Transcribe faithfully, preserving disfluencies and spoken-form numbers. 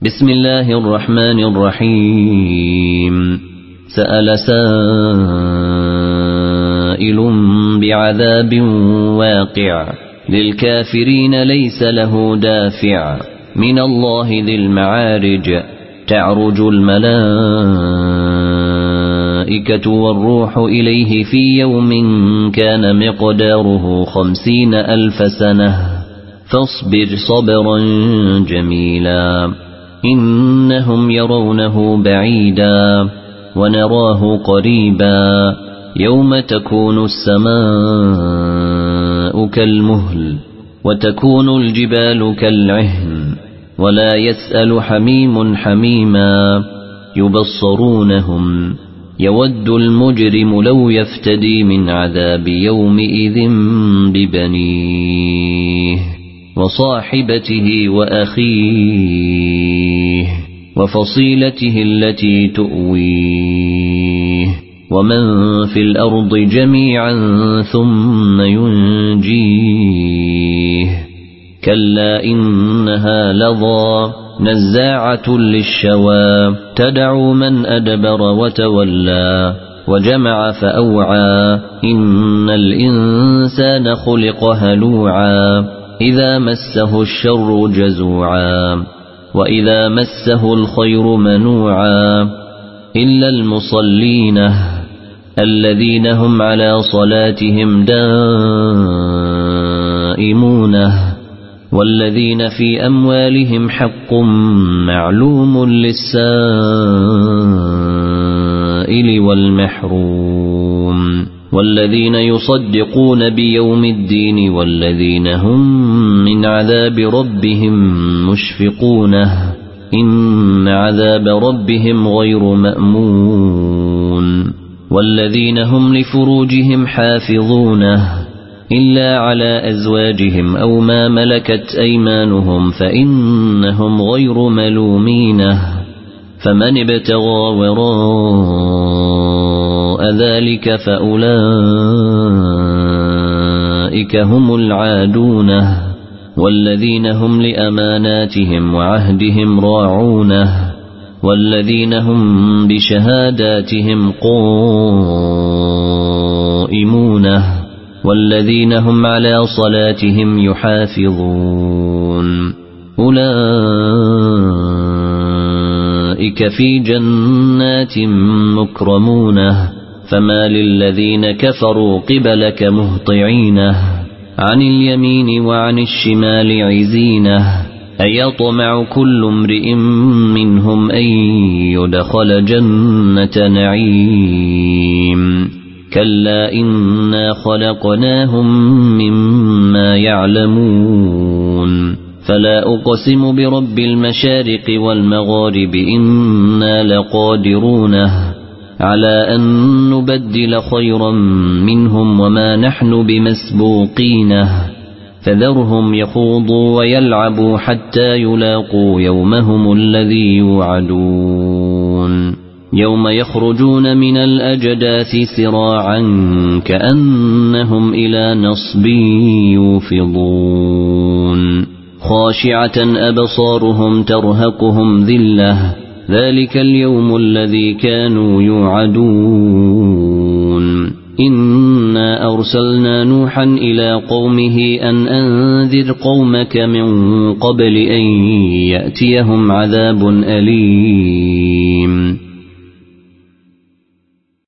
بسم الله الرحمن الرحيم سأل سائل بعذاب واقع للكافرين ليس له دافع من الله ذي المعارج تعرج الملائكة والروح إليه في يوم كان مقداره خمسين ألف سنة فاصبر صبرا جميلا إنهم يرونه بعيدا ونراه قريبا يوم تكون السماء كالمهل وتكون الجبال كالعهن ولا يسأل حميم حميما يبصرونهم يود المجرم لو يفتدي من عذاب يومئذ ببنيه وصاحبته وأخيه وفصيلته التي تؤويه ومن في الأرض جميعا ثم ينجيه كلا إنها لظى نزاعة للشوى تدعو من أدبر وتولى وجمع فأوعى إن الإنسان خلق هلوعا إذا مسه الشر جزوعا وإذا مسه الخير منوعا إلا المصلين الذين هم على صلاتهم دائمون والذين في أموالهم حق معلوم للسائل والمحروم والذين يصدقون بيوم الدين والذين هم من عذاب ربهم مشفقون إن عذاب ربهم غير مأمون والذين هم لفروجهم حافظون إلا على أزواجهم أو ما ملكت أيمانهم فإنهم غير ملومين فمن ابتغى وراء ذلك فأولئك هم العادون والذين هم لأماناتهم وعهدهم راعون والذين هم بشهاداتهم قائمون والذين هم على صلاتهم يحافظون أولئك في جنات مكرمون فما للذين كفروا قبلك مهطعين عن اليمين وعن الشمال عزين أيطمع كل امرئ منهم أن يدخل جنة نعيم كلا إنا خلقناهم مما يعلمون فلا أقسم برب المشارق والمغارب إنا لقادرون على أن نبدل خيرا منهم وما نحن بمسبوقين فذرهم يخوضوا ويلعبوا حتى يلاقوا يومهم الذي يوعدون يوم يخرجون من الأجداث سراعا كأنهم إلى نصب يوفضون خاشعة أبصارهم ترهقهم ذلة ذلك اليوم الذي كانوا يوعدون إنا أرسلنا نوحا إلى قومه أن أنذر قومك من قبل أن يأتيهم عذاب أليم